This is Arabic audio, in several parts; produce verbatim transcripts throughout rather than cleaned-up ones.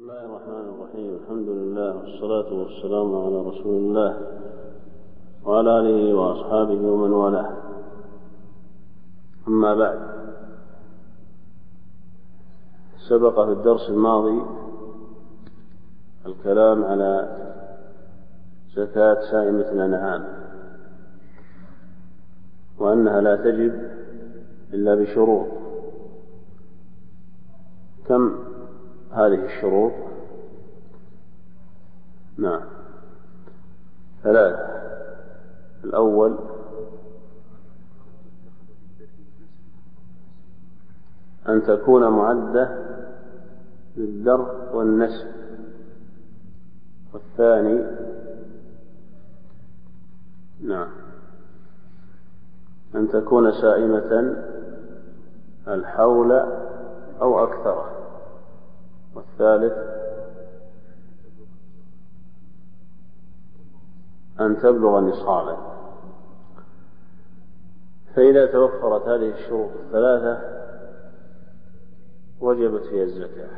الله الرحمن الرحيم. الحمد لله والصلاة والسلام على رسول الله وعلى آله وأصحابه ومن والاه. أما بعد، سبق في الدرس الماضي الكلام على زكاة سائمة الأنعام، وأنها لا تجب إلا بشروط. كم هذه الشروط؟ نعم، ثلاثة. الأول أن تكون معدة للدر والنسب، والثاني نعم أن تكون سائمة الحول أو أكثر، والثالث أن تبلغ نصابا. فإذا توفرت هذه الشروط الثلاثة وجبت فيها الزكاة.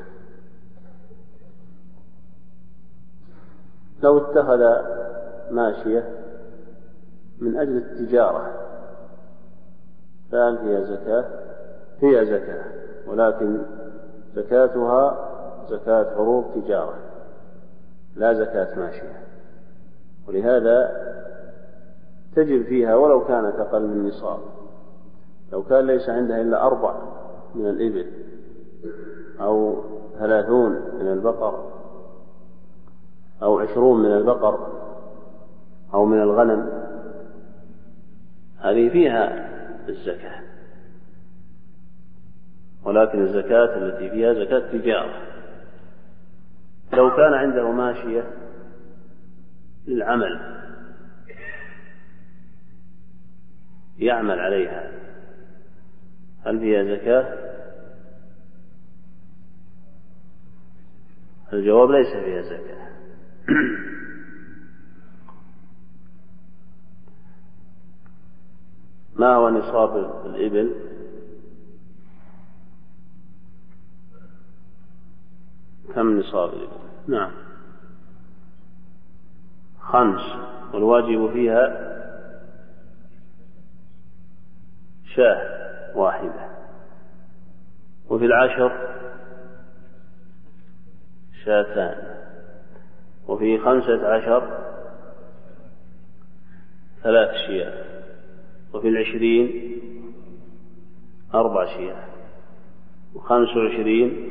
لو اتخذ ماشية من أجل التجارة فهل فيها زكاة؟ فيها زكاة، ولكن زكاتها زكاة عروض تجارة لا زكاة ماشية، ولهذا تجب فيها ولو كانت أقل من نصاب. لو كان ليس عندها إلا أربع من الإبل أو ثلاثون من البقر أو عشرون من البقر أو من الغنم، هذه فيها الزكاة، ولكن الزكاة التي فيها زكاة تجارة. لو كان عنده ماشية للعمل يعمل عليها هل فيها زكاة؟ الجواب ليس فيها زكاة. ما هو نصاب الإبل؟ كم نصاب الإبل؟ نعم خمس، والواجب فيها شاة واحدة، وفي العشر شاتان، وفي خمسة عشر ثلاث شياه، وفي العشرين أربع شياه، وخمس وعشرين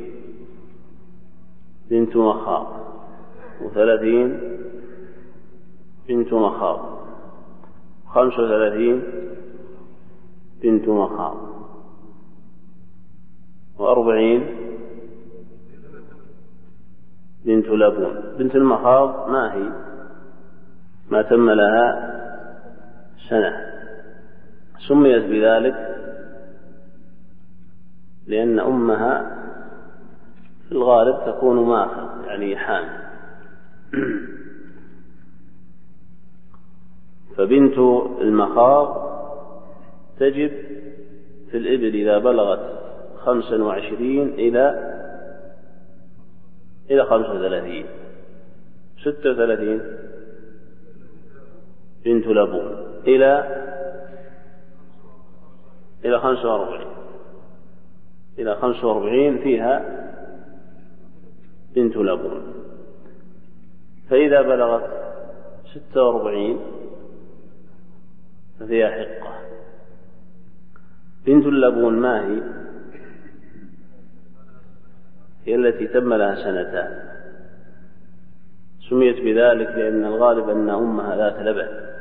بنت مخاض، وثلاثين بنت مخاض، وخمس وثلاثين بنت مخاض، وأربعين بنت لبون. بنت المخاض ما هي؟ ما تم لها سنة. سميت بذلك لأن أمها في الغالب تكون ماخذ يعني حامل. فبنت المخاض تجب في الإبل إذا بلغت خمسا وعشرين إلى إلى خمسة وثلاثين. ستة وثلاثين بنت لبون إلى إلى خمسة وأربعين إلى خمسة وأربعين فيها بنت لبون. فإذا بلغت ستة وأربعين ففيها حقة. بنت اللبون ما هي؟ هي التي تم لها سنتان. سميت بذلك لأن الغالب أن أمها ذات لبن.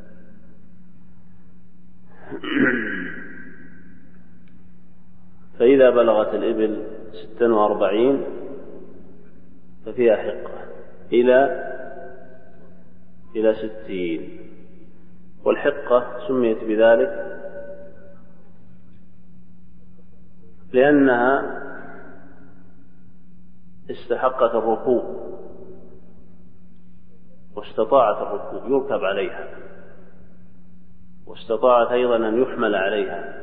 فإذا بلغت الإبل ستا وأربعين ففيها حقة إلى إلى ستين. والحقة سميت بذلك لأنها استحقت الركوب واستطاعت الركوب، يركب عليها، واستطاعت أيضا أن يحمل عليها،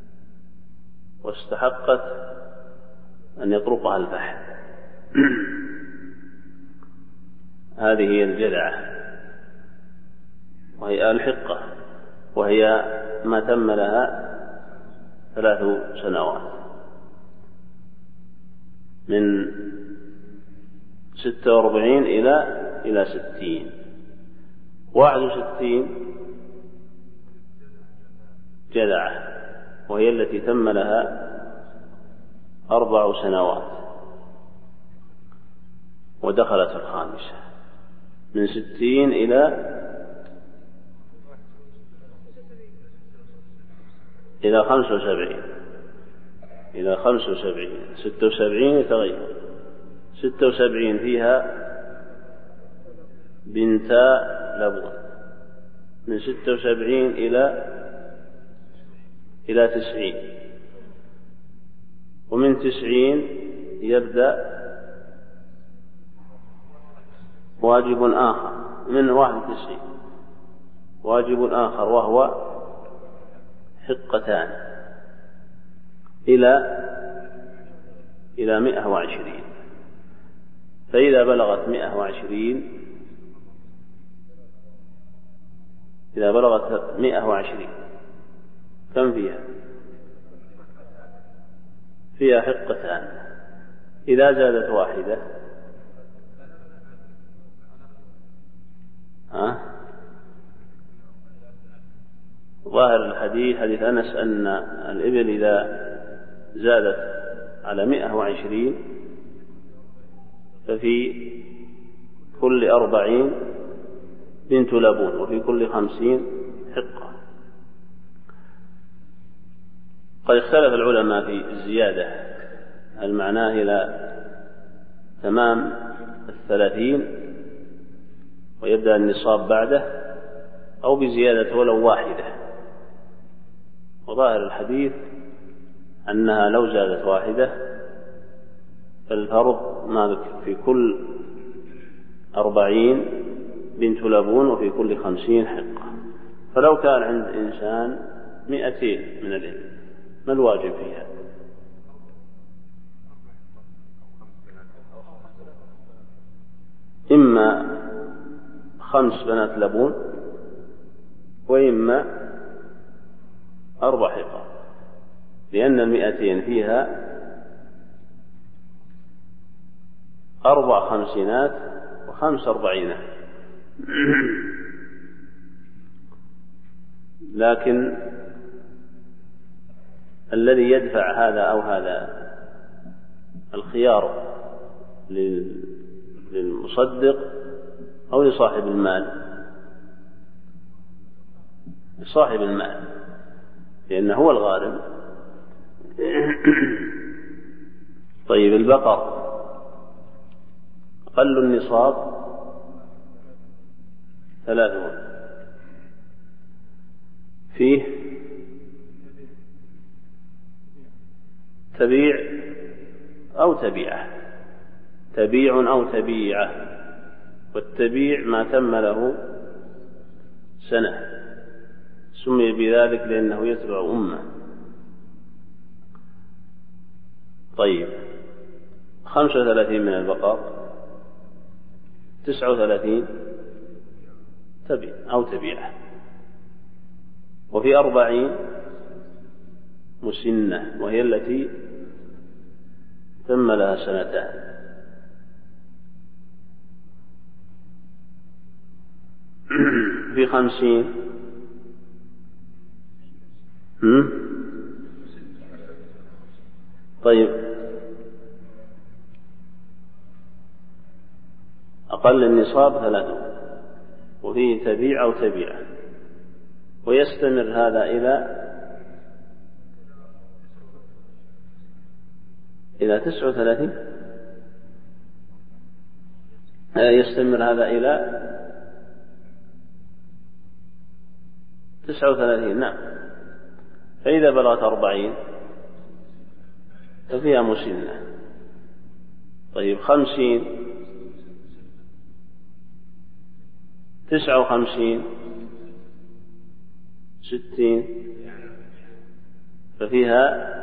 واستحقت أن يطرقها البحر. هذه هي الجذعة، وهي الحقة، وهي ما تم لها ثلاث سنوات، من ستة وأربعين إلى إلى ستين. واحد وستين جذعة، وهي التي تم لها أربع سنوات ودخلت الخامسة، من ستين إلى إلى خمسة وسبعين إلى خمسة وسبعين ستة وسبعين يتغير. ستة وسبعين فيها بنتا لبون، من ستة وسبعين إلى إلى تسعين، ومن تسعين يبدأ واجب آخر، من واحد وتسعين واجب آخر وهو حقتان إلى إلى مئة وعشرين. فإذا بلغت مئة وعشرين إذا بلغت مئة وعشرين كم فيها؟ فيها حقتان. إذا زادت واحدة ها؟ ظاهر الحديث حديث أنس أن الإبل إذا زادت على مئة وعشرين ففي كل أربعين بنت لبون، وفي كل خمسين حقة. قد اختلف العلماء في الزيادة، هل معناه إلى تمام الثلاثين ويبدأ النصاب بعده، أو بزيادة ولو واحدة. وظاهر الحديث أنها لو زادت واحدة فالفرض ما ذكر، في كل أربعين بنت لبون وفي كل خمسين حقة. فلو كان عند إنسان مئتين من الإبل ما الواجب فيها؟ إما خمس بنات لبون وإما أربع حقة، لأن المئتين فيها أربع خمسينات وخمس أربعينات. لكن الذي يدفع هذا أو هذا الخيار للمصدق أو لصاحب المال؟ لصاحب المال، لأنه هو الغارم. طيب البقر أقل النصاب ثلاثون، فيه تبيع أو تبيعة، تبيع أو تبيعة، والتبيع ما تم له سنة، سمي بذلك لأنه يتبع أمه. طيب خمسة وثلاثين من البقر، تسعة وثلاثين تبيع أو تبيعة، وفي أربعين مسنة وهي التي تم لها سنتان. في خمسين هم؟ طيب أقل النصاب ثلاثون، وفيه تبيع أو تبيع، ويستمر هذا إلى إلى تسعة وثلاثين، يستمر هذا إلى تسعة وثلاثين. نعم. فإذا بلغت أربعين ففيها مسنة. طيب خمسين، تسعة وخمسين، ستين، ففيها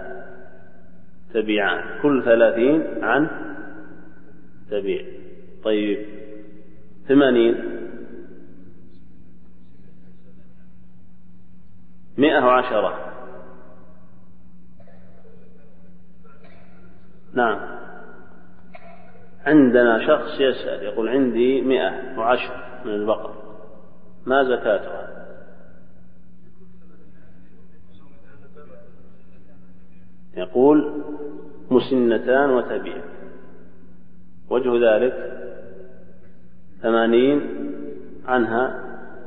تبيعان، كل ثلاثين عن تبيع. طيب ثمانين، مئة وعشرة. نعم، عندنا شخص يسأل يقول عندي مئة وعشر من البقر، ما زكاتها؟ يقول مسنتان وتبيع. وجه ذلك ثمانين عنها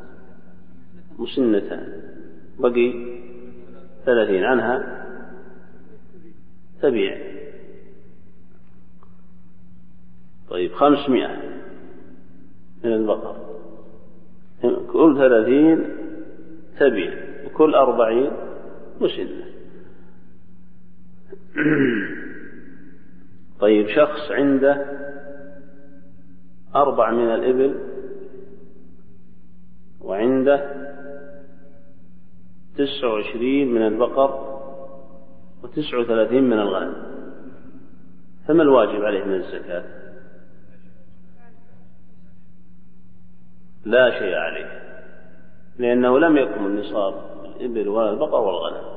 مسنتان، بقي ثلاثين عنها تبيع. طيب خمسمائة من البقر، كل ثلاثين تبيع وكل أربعين مسنة. طيب شخص عنده أربع من الإبل وعنده تسع وعشرين من البقر وتسع وثلاثين من الغنم، فما الواجب عليه من الزكاة؟ لا شيء عليه، لأنه لم يكن النصاب الإبل ولا البقر والغنم.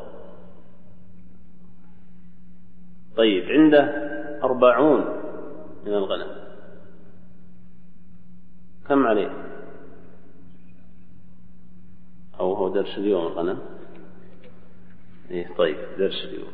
طيب عنده أربعون من الغنم، كم عليه؟ أو هو درس اليوم الغنم؟ إيه طيب درس اليوم.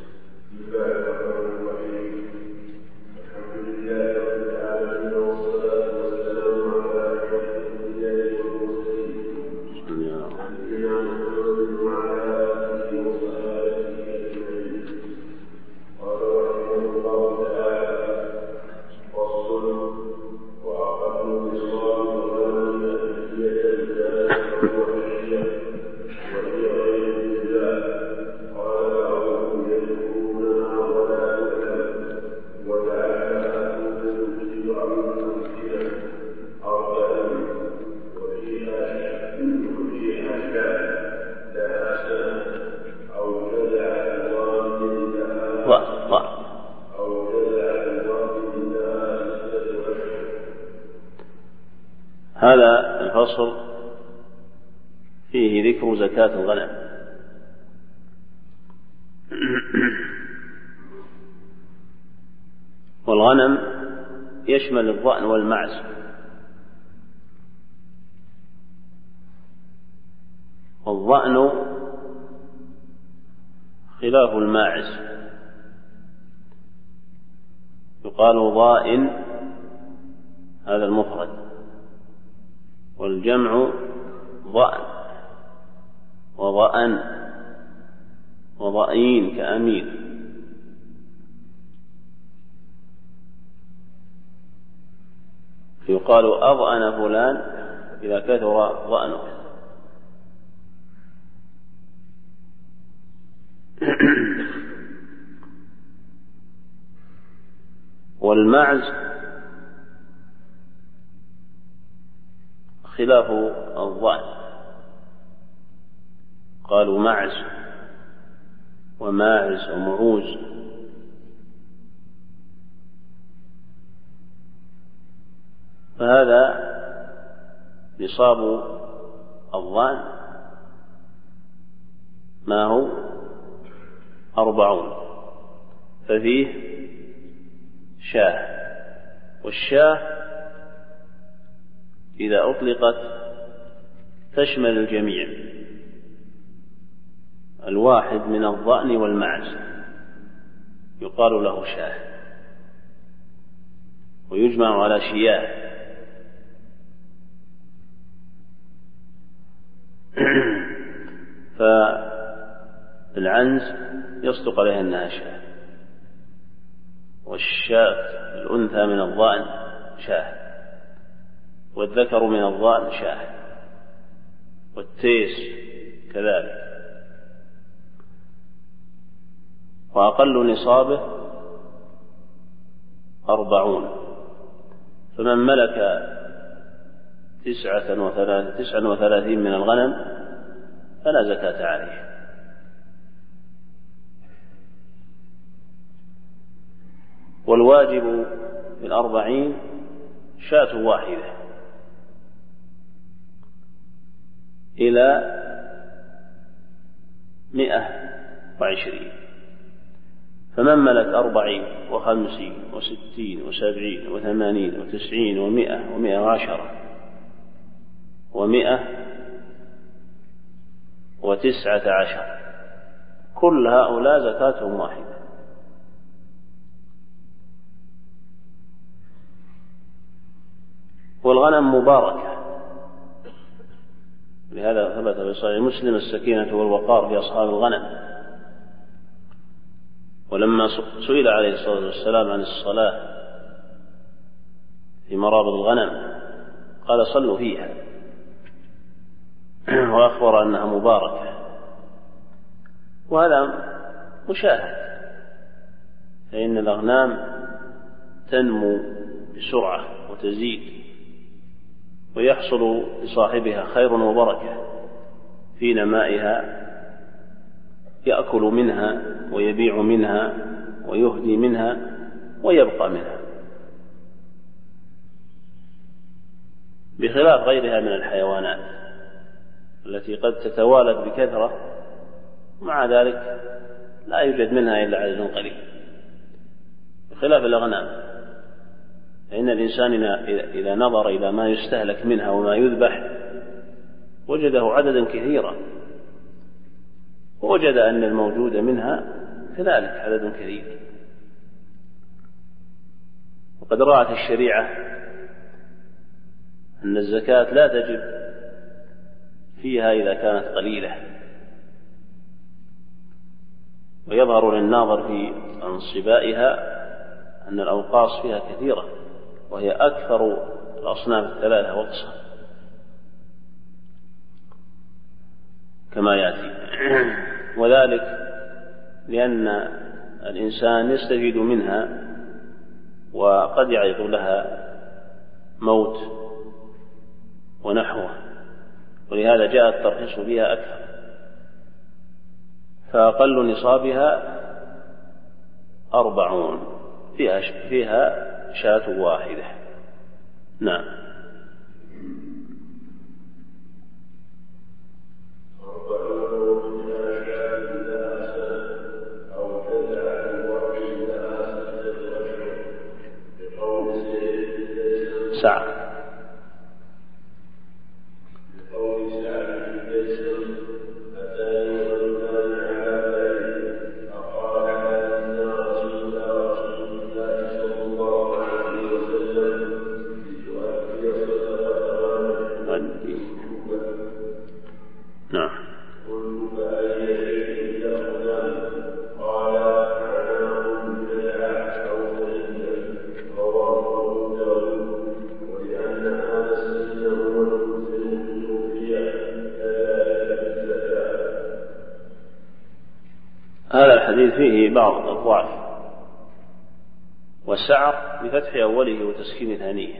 هذا الفصل فيه ذكر زكاة الغنم. والغنم يشمل الضأن والمعز، والضأن خلاف الماعز، يقال ضائن هذا المفرد، والجمع ضأن وضأن وضأين كأمير. يقال أضأن فلان إذا كثر ضأنه. والمعز خلاف الضأن، قالوا معز وماعز ومعوز. فهذا نصاب الضأن ما هو أربعون، ففيه شاة، والشاة إذا أطلقت تشمل الجميع، الواحد من الضأن والمعز يقال له شاة، ويجمع على شياه. فالعنز يصدق عليها أنها شاة، والشاة الأنثى من الضأن شاة، والذكر من الضأن شاة، والتيس كذلك. وأقل نصابه أربعون، فمن ملك تسعة وثلاث تسعة وثلاثين من الغنم فلا زكاة عليه. والواجب في الأربعين شاة واحدة، إلى مئة وعشرين، فمن ملك أربعين وخمسين وستين وسبعين وثمانين وتسعين ومئة ومئة وعشرة ومئة وتسعة عشر، كل هؤلاء زكاتهم واحدة. والغنم مباركة، لهذا ثبت في صحيح مسلم: السكينة والوقار في أصحاب الغنم. ولما سئل عليه الصلاة والسلام عن الصلاة في مرابض الغنم قال: صلوا فيها، وأخبر أنها مباركة. وهذا مشاهد، فإن الأغنام تنمو بسرعة وتزيد، ويحصل لصاحبها خير وبركة في نمائها، يأكل منها ويبيع منها ويهدي منها ويبقى منها، بخلاف غيرها من الحيوانات التي قد تتوالد بكثرة، مع ذلك لا يوجد منها إلا عدد قليل، بخلاف الأغنام. فإن الإنسان إذا نظر إلى ما يستهلك منها وما يذبح وجده عددا كثيرا، ووجد أن الموجود منها كذلك عدد كثير. وقد رأت الشريعة أن الزكاة لا تجب فيها إذا كانت قليلة، ويظهر للناظر في انصبائها أن الأوقاص فيها كثيرة، وهي أكثر الأصناف الثلاثة وقصا كما يأتي. وذلك لأن الإنسان يستفيد منها، وقد يعرض لها موت ونحوه، ولهذا جاء الترخيص بها أكثر. فأقل نصابها أربعون، فيها فيها شاة واحدة. نعم. ساعة. هذا الحديث فيه بعض الضعف، والسعر بفتح أوله وتسكين ثانيه،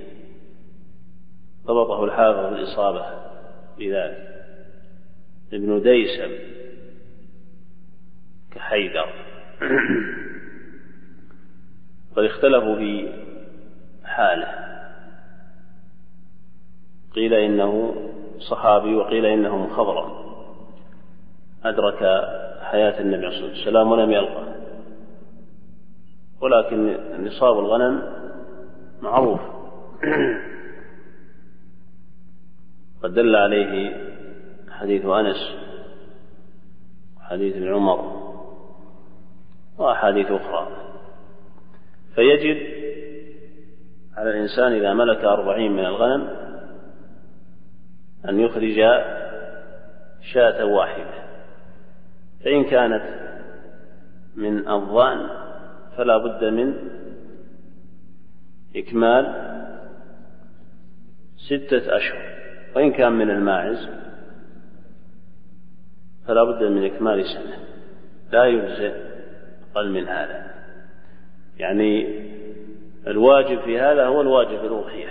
ضبطه الحافظ بالإصابة بذلك. ابن ديسم كحيدر. قد اختلفوا في حاله، قيل إنه صحابي وقيل إنه مخضرم أدرك حياة النبي صلى الله عليه وسلم ولم يلقى، ولكن نصاب الغنم معروف، قد دل عليه حديث أنس وحديث ابن عمر وأحاديث أخرى. فيجب على الإنسان إذا ملك أربعين من الغنم أن يخرج شاة واحدة، فإن كانت من الضأن فلا بد من إكمال ستة أشهر، وإن كان من الماعز فلا بد من إكمال سنة، لا يجزئ أقل من هذا. يعني الواجب في هذا هو الواجب الأضحية،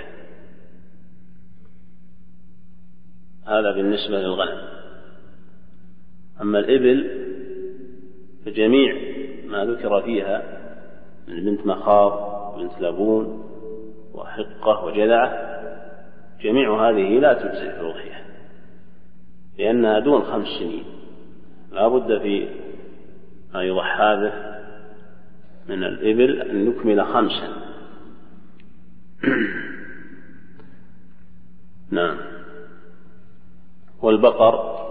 هذا بالنسبة للغنم. أما الإبل فجميع ما ذكر فيها من بنت مخاض وبنت لبون وحقة وجذعة، جميع هذه لا تجزئ في الأضحية، لأنها دون خمس سنين، لا بد في ما يضحى به من الإبل أن نكمل خمسا. نعم. والبقر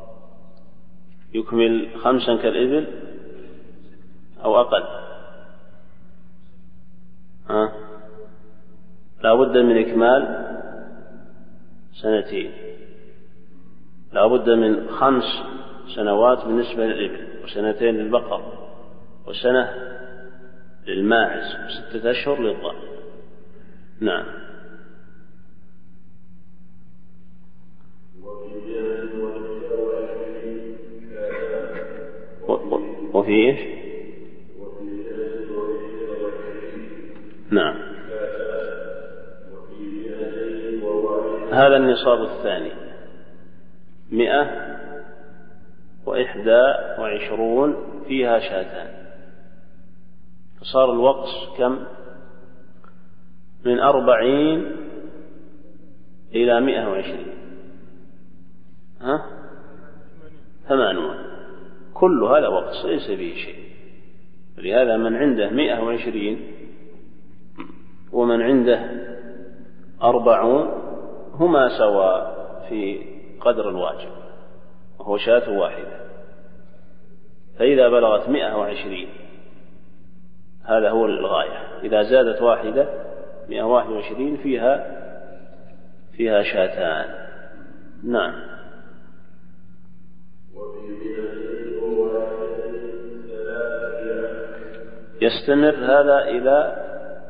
يكمل خمسا كالإبل أو أقل؟ ها؟ لا بد من إكمال سنتين، لا بد من خمس سنوات بالنسبة للإبل، وسنتين للبقر، وسنة للماعز، وستة أشهر للضأن. نعم. وفي إيش؟ نعم. هذا النصاب الثاني مئة وإحدى وعشرون فيها شاتان، فصار الوقص كم؟ من أربعين إلى مئة وعشرين، ها؟ ثمانون، كل هذا وقص ليس فيه شيء. لهذا من عنده مئة وعشرين ومن عنده أربعون هما سواء في قدر الواجب، وهو شاة واحدة. فإذا بلغت مئة وعشرين هذا هو الغاية، إذا زادت واحدة مئة وواحد وعشرين فيها فيها شاتان. نعم. يستمر هذا إلى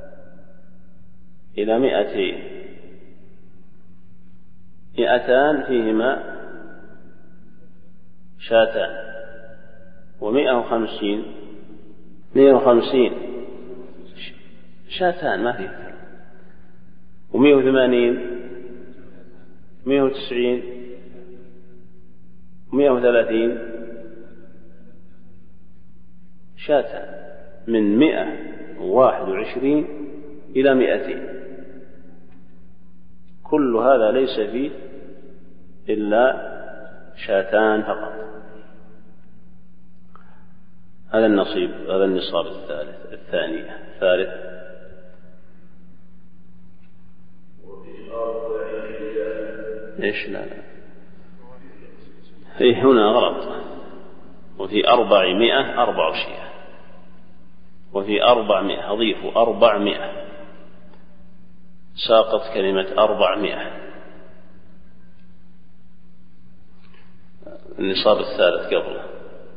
إلى مئتين، مئتان فيهما شاتان، ومئة وخمسين مئة وخمسين شاتان ما فيه، ومئة وثمانين مئة وتسعين مئة وثلاثين شاتان، من مئة وواحد وعشرين إلى مئتين، كل هذا ليس فيه إلا شاتان فقط. هذا النصيب، هذا النصاب الثالث الثاني الثالث. إيش؟ لا لا في هنا غلط. وفي أربعمائة أربع شيء، وفي أربعمائة أضيف أربعمائة، ساقط كلمة أربعمائة. النصاب الثالث قبله.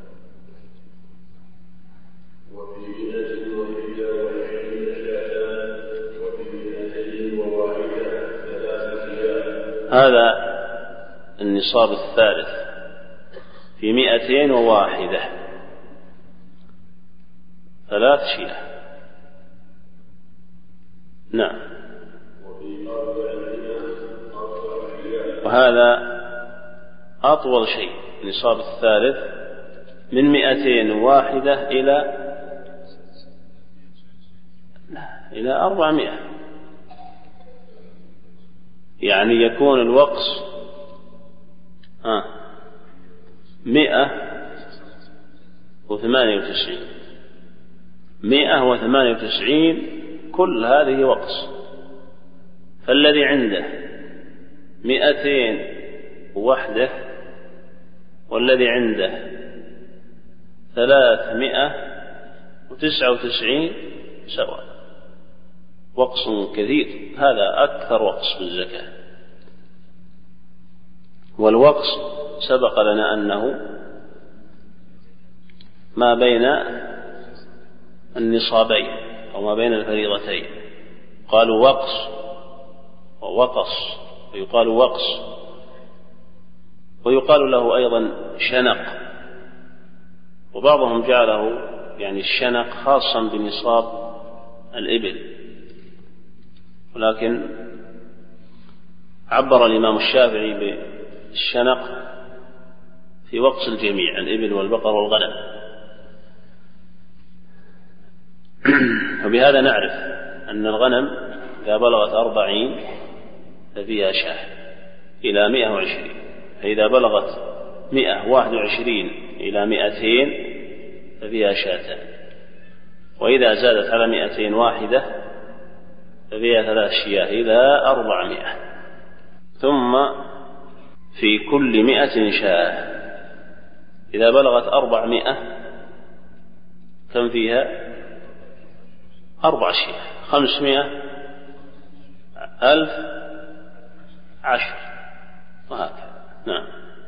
هذا النصاب الثالث في مئتين وواحدة، ثلاث شيئة. نعم. وهذا أطول شيء، النصاب الثالث من مئتين وواحدة إلى إلى أربعمائة، يعني يكون الوقص آه مئة وثمانية وتسعين مئة وثمانية وتسعين كل هذه وقص. فالذي عنده مئتين وحده والذي عنده ثلاثمائة وتسعة وتسعين سواء، وقص كثير. هذا أكثر وقص في الزكاة. والوقص سبق لنا أنه ما بين النصابين أو ما بين الفريضتين، قالوا وقص ووقص، ويقال وقص، ويقال له أيضا شنق، وبعضهم جعله يعني الشنق خاصا بنصاب الإبل، ولكن عبر الإمام الشافعي بالشنق في وقص الجميع، الإبل والبقر والغنم. وبهذا نعرف أن الغنم إذا بلغت أربعين ففيها شاة إلى مئة وعشرين، فإذا بلغت مئة واحد وعشرين إلى مئتين ففيها شاتان، وإذا زادت على مئتين واحدة ففيها ثلاث شياه إلى أربعمائة، ثم في كل مئة شاه. إذا بلغت أربعمائة كم فيها؟ أربع شياه. خمسمائة ألف عشر وهكذا. نعم.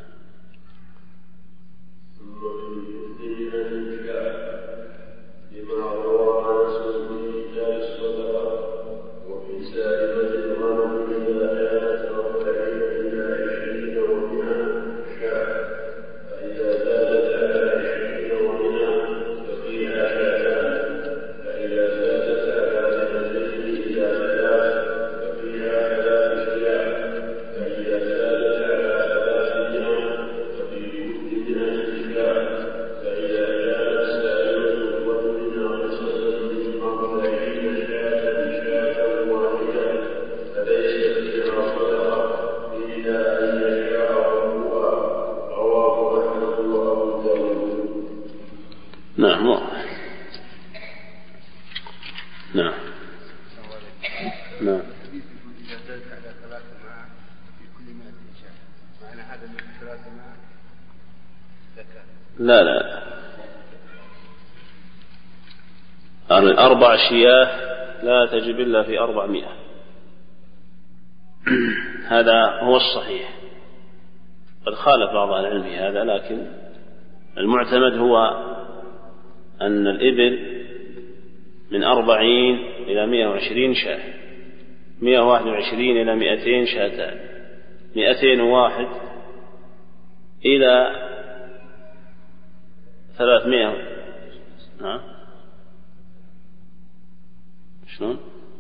نعم. نعم. نعم. لا لا أربع شياه لا تجب إلا في أربعمائة. هذا هو الصحيح. قد خالف بعض أهل العلم هذا، لكن المعتمد هو أن الإبل من أربعين إلى مئة وعشرين شاة، مئة وواحد وعشرين إلى مئتين شاتان، مئتين وواحد إلى ثلاثمائة. نعم. شلون؟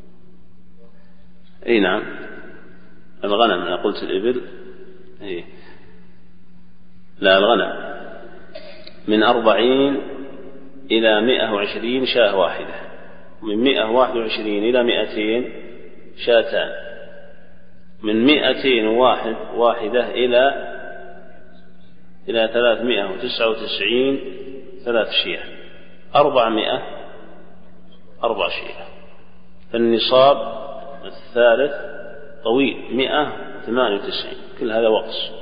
أي نعم، الغنم. أنا قلت الإبل. أي لا، الغنم من أربعين إلى مئة وعشرين شاة واحدة، من مئة وواحد وعشرين إلى مئتين شاتان، من مئتين وواحد واحدة إلى إلى ثلاثمائة وتسعة وتسعين ثلاث شياه، أربعمائة أربع شياه. فالنصاب الثالث طويل مئة وثمانية وتسعين، كل هذا وقص.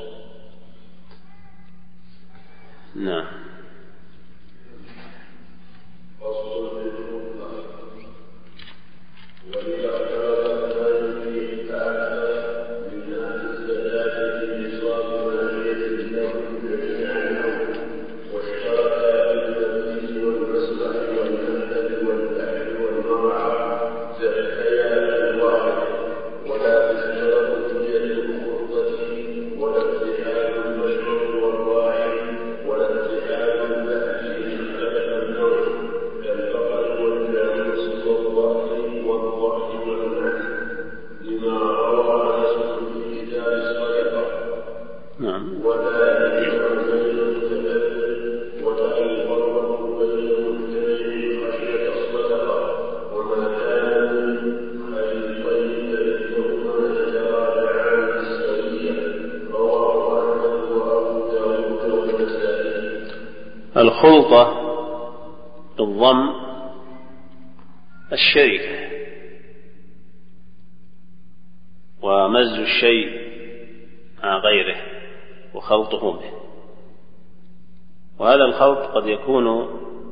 نعم. الخلطة بالضم الشركة، ومزج الشيء مع غيره وخلطه به. وهذا الخلط قد يكون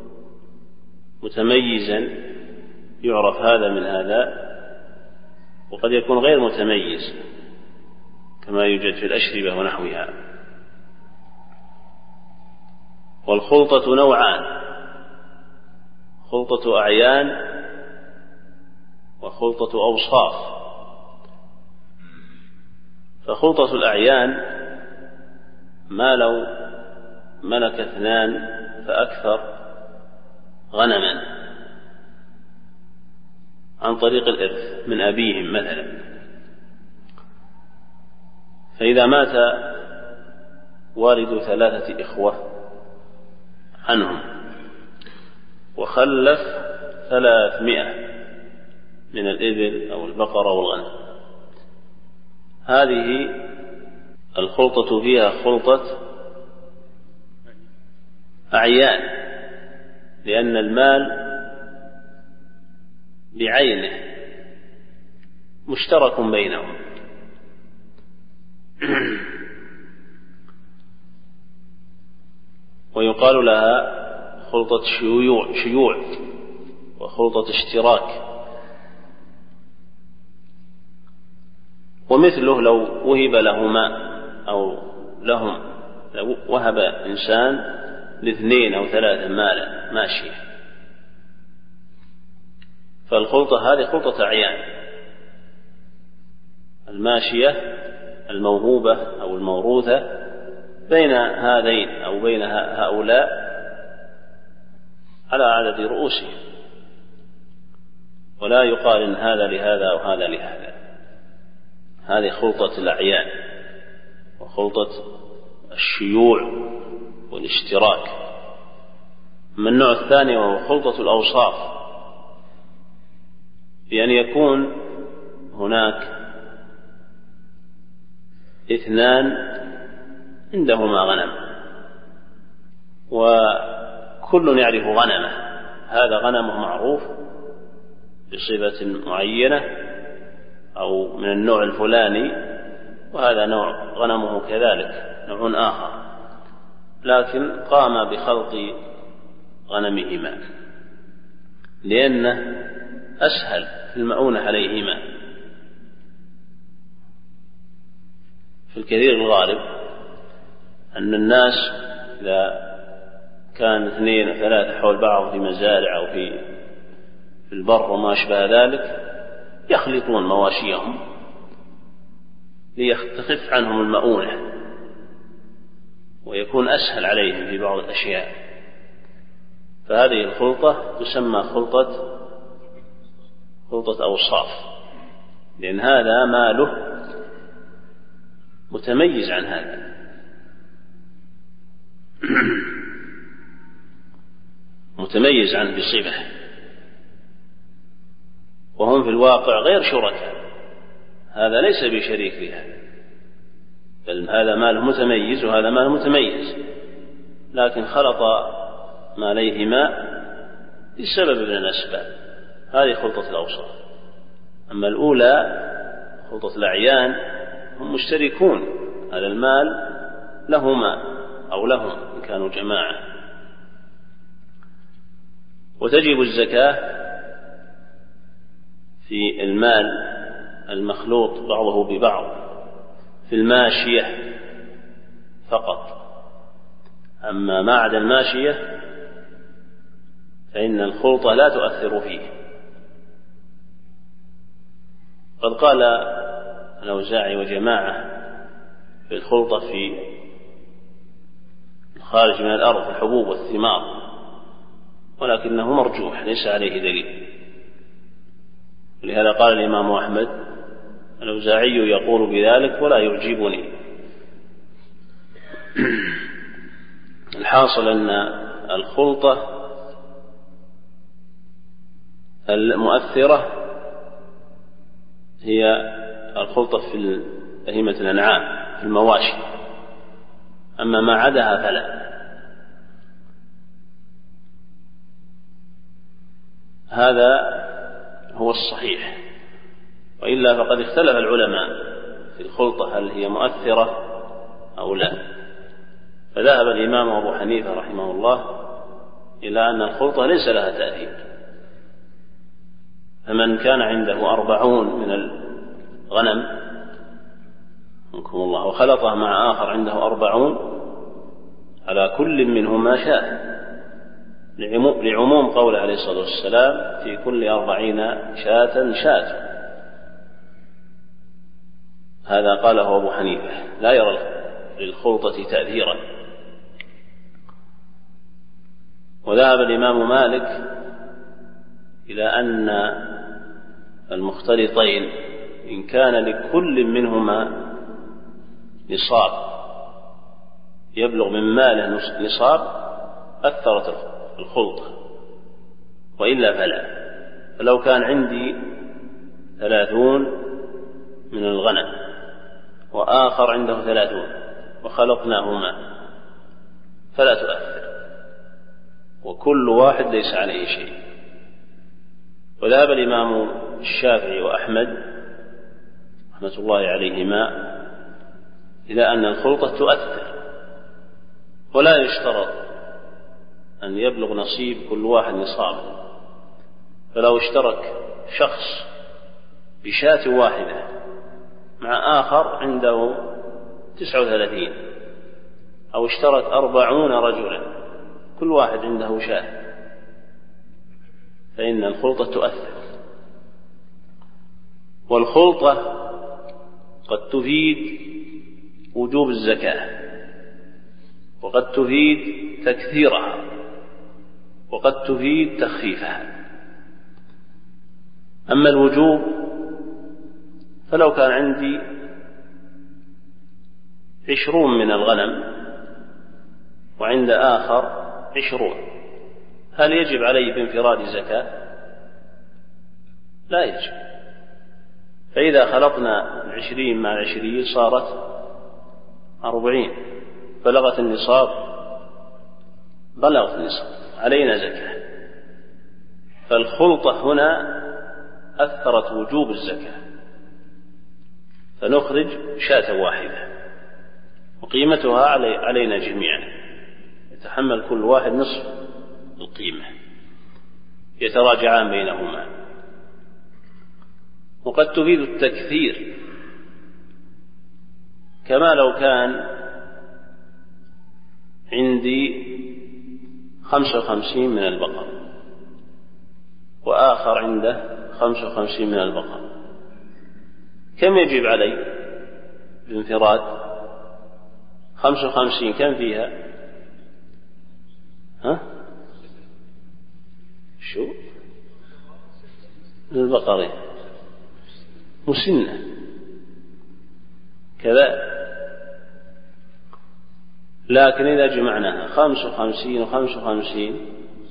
متميزا يعرف هذا من هذا، وقد يكون غير متميز كما يوجد في الأشربة ونحوها. والخلطة نوعان: خلطة أعيان وخلطة أوصاف. فخلطة الأعيان ما لو ملك اثنان فأكثر غنما عن طريق الإرث من أبيهم مثلا، فإذا مات والد ثلاثة إخوة عنهم وخلف ثلاثمائة من الإبل أو البقرة والغنم، هذه الخلطة فيها خلطة أعيان، لأن المال بعينه مشترك بينهم. ويقال لها خلطة شيوع, شيوع وخلطة اشتراك. ومثله لو وهب لهما أو لهم، لو وهب إنسان لاثنين أو ثلاثة مالا ماشية، فالخلطة هذه خلطة أعيان، الماشية الموهوبة أو الموروثة بين هذين أو بين هؤلاء على عدد رؤوسهم، ولا يقال إن هذا لهذا أو هذا لهذا. هذه خلطة الأعيان وخلطة الشيوع والاشتراك. من النوع الثاني وهو خلطة الأوصاف، بأن يكون هناك اثنان عندهما غنم وكل يعرف غنمه، هذا غنمه معروف بصفة معينة أو من النوع الفلاني، وهذا نوع غنمه كذلك نوع آخر، لكن قام بخلط غنمهما لأنه أسهل في المؤونة عليهما. في الكثير الغالب أن الناس إذا كان اثنين وثلاثة حول بعض في مزارع أو في في البر وما أشبه ذلك يخلطون مواشيهم ليخفف عنهم المؤونة ويكون أسهل عليهم في بعض الأشياء. فهذه الخلطة تسمى خلطة خلطة أوصاف، لأن هذا ماله متميز عن هذا. متميز عنه بصفة، وهم في الواقع غير شركاء، هذا ليس بشريك لهذا، بل هذا ماله متميز وهذا ماله متميز، لكن خلط ماليهما لسبب من الأسباب. هذه خلطة الأوصاف. أما الأولى خلطة الأعيان هم مشتركون، هذا المال لهما أو لهم إن كانوا جماعة. وتجب الزكاة في المال المخلوط بعضه ببعض في الماشية فقط، أما ما عدا الماشية فإن الخلطة لا تؤثر فيه. قد قال الأوزاعي وجماعة في الخلطة في الخارج من الأرض في الحبوب والثمار، ولكنه مرجوح ليس عليه دليل. ولهذا قال الإمام أحمد: الأوزاعي يقول بذلك ولا يعجبني. الحاصل أن الخلطة المؤثرة هي الخلطة في بهيمة الأنعام في المواشي، أما ما عداها فلا. هذا هو الصحيح، وإلا فقد اختلف العلماء في الخلطة هل هي مؤثرة أو لا. فذهب الإمام أبو حنيفة رحمه الله إلى أن الخلطة ليس لها تأثير. فمن كان عنده أربعون من الغنم منكم الله وخلطه مع آخر عنده أربعون، على كل منهما شاة، لعموم قوله عليه الصلاة والسلام: في كل أربعين شاة شاة. هذا قاله أبو حنيفة، لا يرى للخلطة تأثيرا. وذهب الإمام مالك إلى أن المختلطين إن كان لكل منهما نصاب يبلغ من ماله نصاب أثرت الخلطة، وإلا فلا. فلو كان عندي ثلاثون من الغنم وآخر عنده ثلاثون وخلطناهما فلا تؤثر، وكل واحد ليس عليه شيء. وذهب الإمام الشافعي وأحمد رحمة الله عليهما إلى أن الخلطة تؤثر، ولا يشترط أن يبلغ نصيب كل واحد نصابا. فلو اشترك شخص بشاة واحدة مع آخر عنده تسعة وثلاثين، أو اشترك أربعون رجلا كل واحد عنده شاة، فإن الخلطة تؤثر. والخلطة قد تفيد وجوب الزكاة، وقد تفيد تكثيرها، وقد تفيد تخفيفها. أما الوجوب فلو كان عندي عشرون من الغنم وعند آخر عشرون، هل يجب عليه بانفراد زكاة؟ لا يجب. فإذا خلطنا العشرين مع العشرين صارت أربعين، بلغت النصاب بلغت النصاب علينا زكاة. فالخلطة هنا أثرت وجوب الزكاة، فنخرج شاة واحدة وقيمتها علينا جميعا، يتحمل كل واحد نصف القيمة، يتراجعان بينهما. وقد تفيد التكثير، كما لو كان عندي خمسة وخمسين من البقر وآخر عنده خمسة وخمسين من البقر، كم يجب علي بانفراد؟ خمسة وخمسين كم فيها؟ ها؟ شو؟ البقرين مسنة كذا. لكن إذا جمعناها خمسة وخمسين وخمسة وخمسين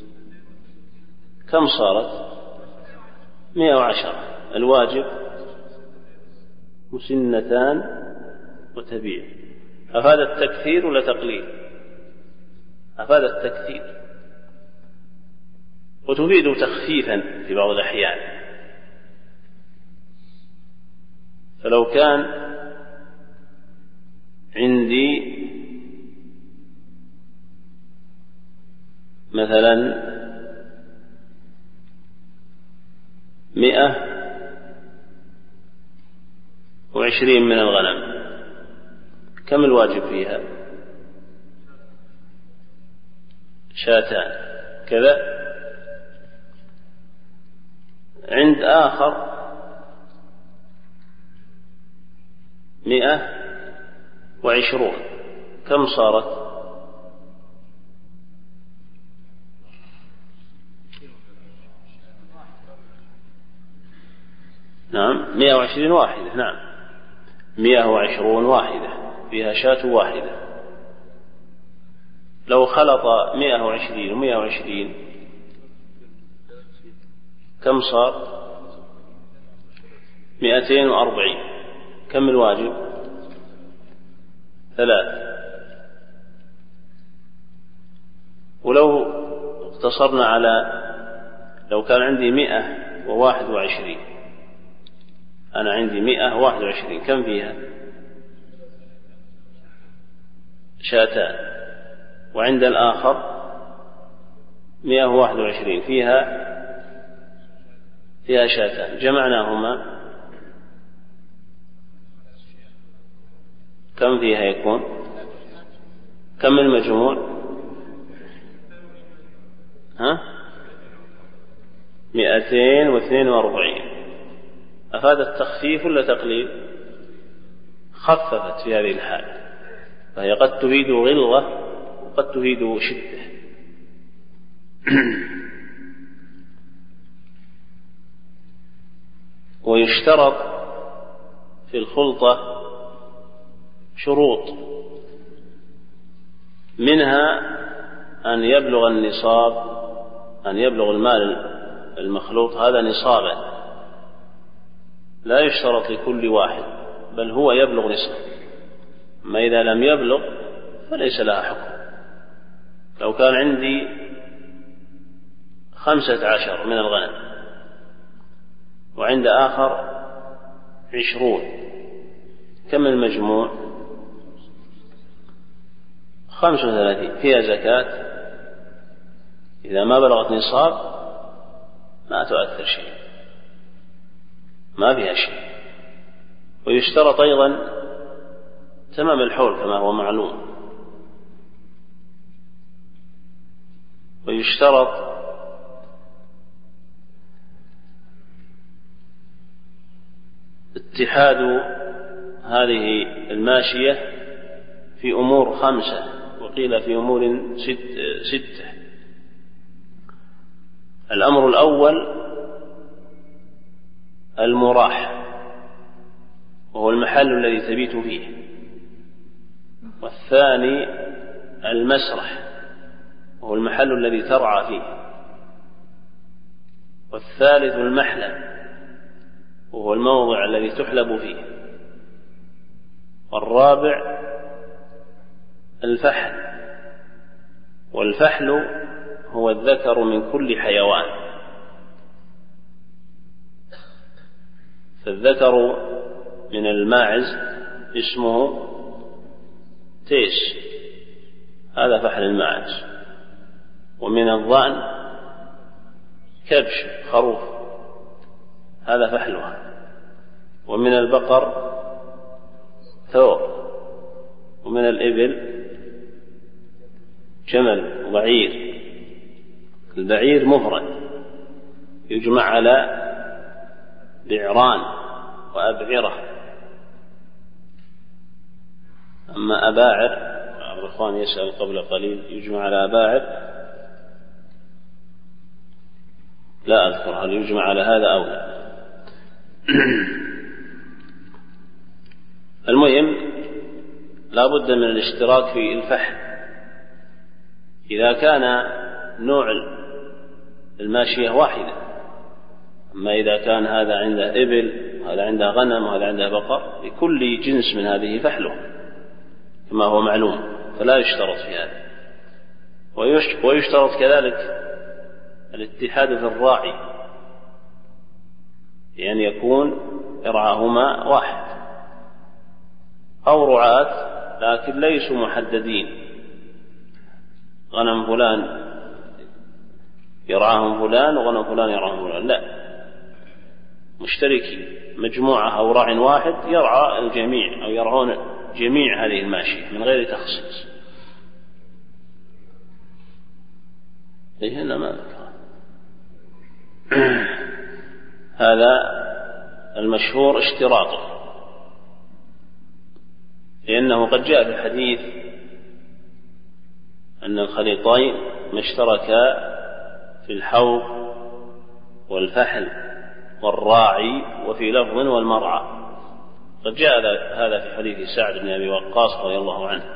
كم صارت؟ مئة وعشرة. الواجب مسنتان وتبيع. أفاد التكثير ولا تقليل؟ أفاد التكثير، وتفيد تخفيفا في بعض الأحيان. فلو كان عندي مثلا مئة وعشرين من الغنم، كم الواجب فيها؟ شاتان كذا. عند آخر مئة وعشرون، كم صارت؟ نعم مئة وعشرين واحدة. نعم مئة وعشرون واحدة فيها شاة واحدة. لو خلط مئة وعشرين ومئة وعشرين كم صار؟ مئتين وأربعين. كم الواجب؟ ثلاث. ولو اقتصرنا على لو كان عندي مئة وواحد وعشرين، أنا عندي مئة وواحد وعشرين، كم فيها؟ شاتان. وعند الآخر مئة وواحد وعشرين فيها فيها شاتان، جمعناهما كم فيها يكون؟ كم المجموع؟ ها؟ مئتين واثنين واربعين. أفاد التخفيف ولا تقليل؟ خففت في هذه الحالة، فهي قد تفيد غلظة وقد تفيد شدة. ويشترط في الخلطة شروط، منها أن يبلغ النصاب، أن يبلغ المال المخلوط هذا نصابا، لا يشترط لكل واحد، بل هو يبلغ نصاب. أما إذا لم يبلغ فليس لها حكم. لو كان عندي خمسة عشر من الغنم وعند آخر عشرون، كم المجموع؟ خمسة وثلاثين، فيها زكاة. إذا ما بلغت نصاب ما تؤثر شيء، ما بها شيء. ويشترط أيضا تمام الحول كما هو معلوم، ويشترط اتحاد هذه الماشية في أمور خمسة، وقيل في أمور ست ستة. الأمر الأول المراح، وهو المحل الذي تبيت فيه. والثاني المسرح، وهو المحل الذي ترعى فيه. والثالث المحلب، وهو الموضع الذي تحلب فيه. والرابع الفحل، والفحل هو الذكر من كل حيوان. فالذكر من الماعز اسمه تيس، هذا فحل الماعز. ومن الضأن كبش خروف، هذا فحلها. ومن البقر ثور. ومن الإبل جمل وبعير. البعير مفرد يجمع على بعران وأبعرة. أما أباعر، بعض الإخوان يسأل قبل قليل، يجمع على أباعر، لا أذكر هل يجمع على هذا أو لا. المهم لا بد من الاشتراك في الفحل. إذا كان نوع الماشية واحدة. أما إذا كان هذا عنده إبل وهذا عنده غنم وهذا عنده بقر، لكل جنس من هذه فحله كما هو معلوم، فلا يشترط في هذا. ويشترط كذلك الاتحاد في الراعي، بأن يكون إرعاهما واحد، أو رعاة لكن ليسوا محددين. غنم فلان يرعاهم فلان وغنم فلان يرعاهم فلان، لا، مشتركين مجموعة أو راع واحد يرعى الجميع أو يرعون جميع هذه الماشية من غير تخصيص. إيه هنا ما ذكر هذا المشهور اشتراطه، لأنه قد جاء في الحديث أن الخليطين ما اشتركا في الحوض والفحل والراعي وفي لفظ والمرعى. قد جاء هذا في حديث سعد بن أبي وقاص رضي الله عنه،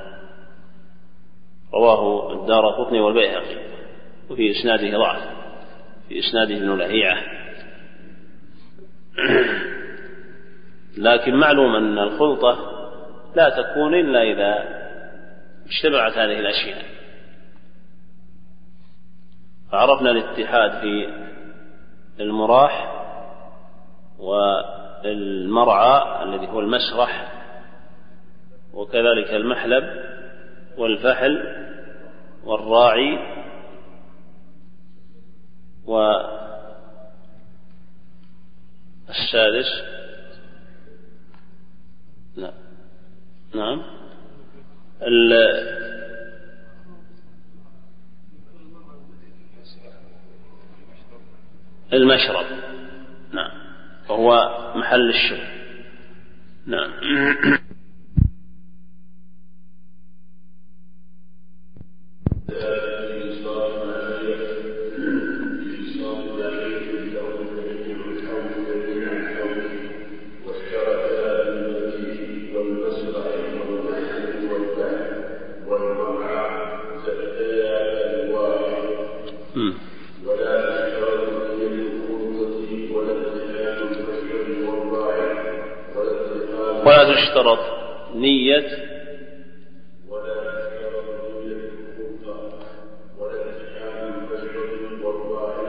رواه الدارقطني والبيهقي، وفي إسناده ضعف، في إسناده ابن لهيعة. لكن معلوم أن الخلطة لا تكون إلا إذا اجتمعت هذه الأشياء. فعرفنا الاتحاد في المراح والمرعى الذي هو المسرح، وكذلك المحلب والفحل والراعي والسادس لا نعم المشرب، نعم، وهو محل الشرب، نعم. ولا تشترط نية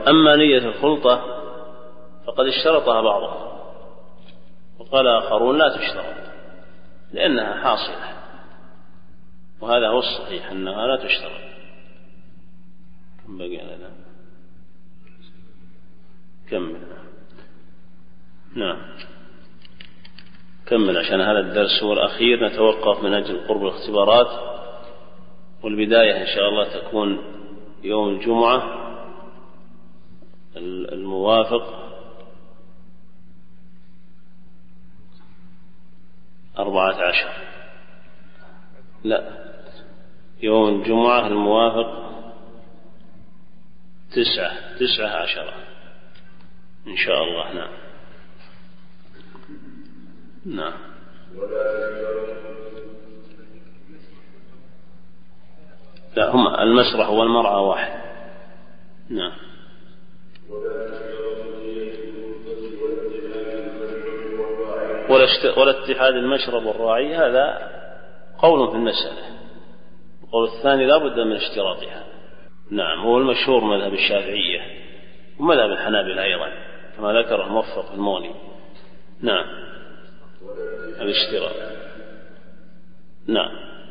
أما نية الخلطة فقد اشترطها بعضهم، وقال آخرون لا تشترط لأنها حاصلة، وهذا هو الصحيح أنها لا تشترط. كم بقي لنا؟ كمل. نعم كمل عشان هذا الدرس هو الأخير، نتوقف من أجل قرب الاختبارات، والبداية إن شاء الله تكون يوم الجمعة الموافق أربعة عشر، لا يوم الجمعة الموافق تسعة تسعة عشرة إن شاء الله. نعم نعم لا هما المسرح والمرعى واحد. نعم ولا اتحاد المشرب والراعي هذا قول في المسألة، القول الثاني لا بد من اشتراطها. نعم هو المشهور مذهب الشافعية ومذهب الحنابلة أيضا كما ذكر الموفق المغني. نعم الاشتراط. نعم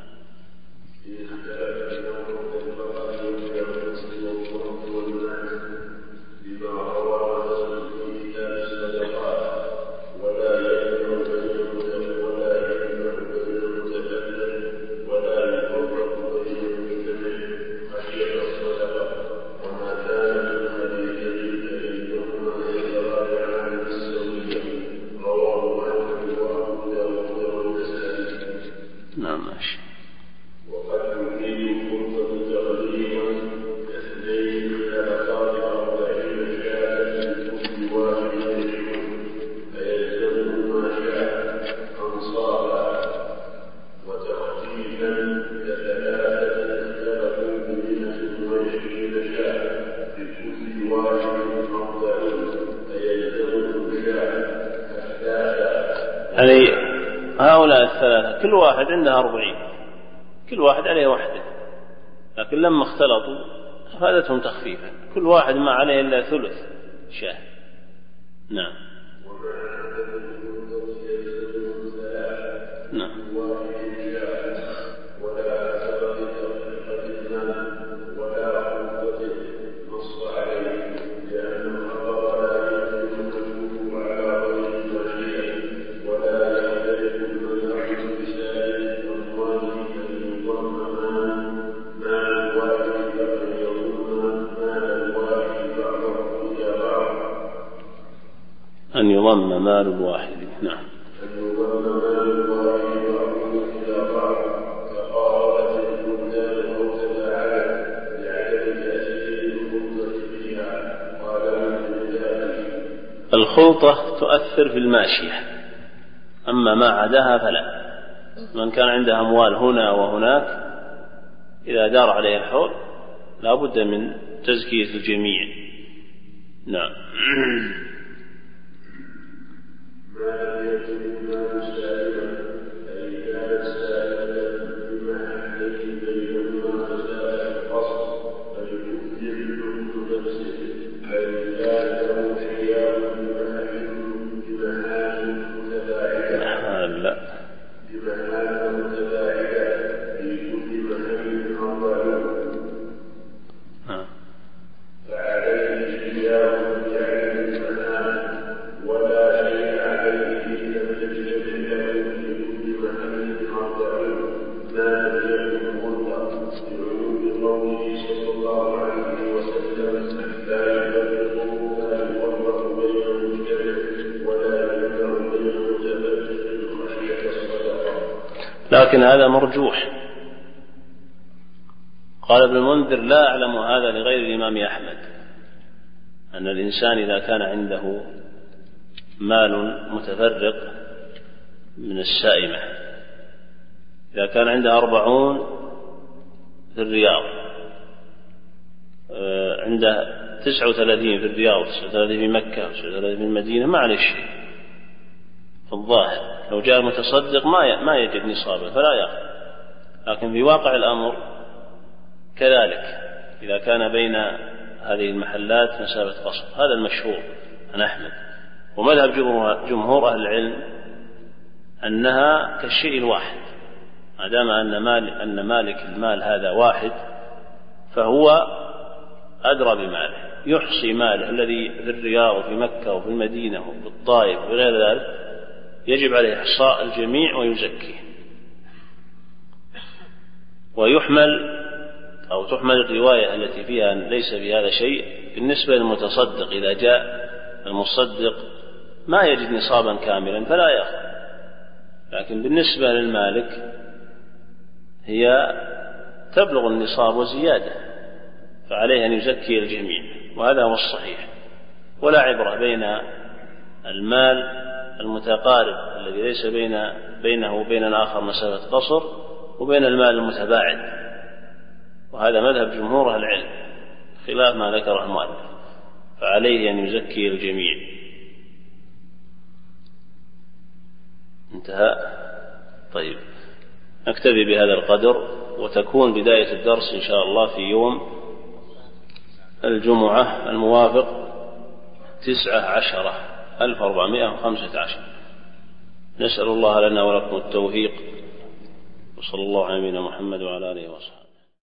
يعني هؤلاء الثلاثة كل واحد عنده أربعين، كل واحد عليه وحده، لكن لما اختلطوا أفادتهم تخفيفا، كل واحد ما عليه إلا ثلث شاه. نعم نعم أن يضم مال الواحد. نعم الخلطة تؤثر في الماشية، أما ما عداها فلا. من كان عنده أموال هنا وهناك إذا دار عليه الحول لا بد من تزكية الجميع. نعم لكن هذا مرجوح. قال ابن المنذر لا أعلم هذا لغير الإمام أحمد، أن الإنسان إذا كان عنده مال متفرق من السائمة، إذا كان عنده أربعون في الرياض، عنده تسعة وثلاثين في الرياض، تسعة وثلاثين في مكة، تسعة وثلاثين في المدينة، ما عليه شيء في الظاهر. لو جاء متصدق ما ما يجد نصابه فلا يأخذ، لكن في واقع الأمر كذلك إذا كان بين هذه المحلات مسافة قصر، هذا المشهور عن أحمد. ومذهب جمهور أهل العلم أنها كالشيء الواحد، ما دام أن مالك, أن مالك المال هذا واحد فهو أدرى بماله، يحصي ماله الذي في الرياض وفي مكة وفي المدينة وفي الطائف وغير ذلك، يجب عليه إحصاء الجميع ويزكيه. ويحمل أو تحمل الرواية التي فيها ليس بهذا شيء بالنسبة للمتصدق، إذا جاء المصدق ما يجد نصابا كاملا فلا يأخذ، لكن بالنسبة للمالك هي تبلغ النصاب وزيادة، فعليه أن يزكي الجميع، وهذا هو الصحيح. ولا عبرة بين المال المتقارب الذي ليس بين بينه وبين الآخر مسافة قصر وبين المال المتباعد، وهذا مذهب جمهور أهل العلم خلاف ما ذكره المؤلف، فعليه أن يزكي الجميع. انتهى. طيب، نكتفي بهذا القدر، وتكون بداية الدرس إن شاء الله في يوم الجمعة الموافق تسعة عشر ألف وأربعمائة وخمسة عشر. نسأل الله لنا ولكم التوفيق، وصلى الله على نبينا محمد وعلى آله وصحبه.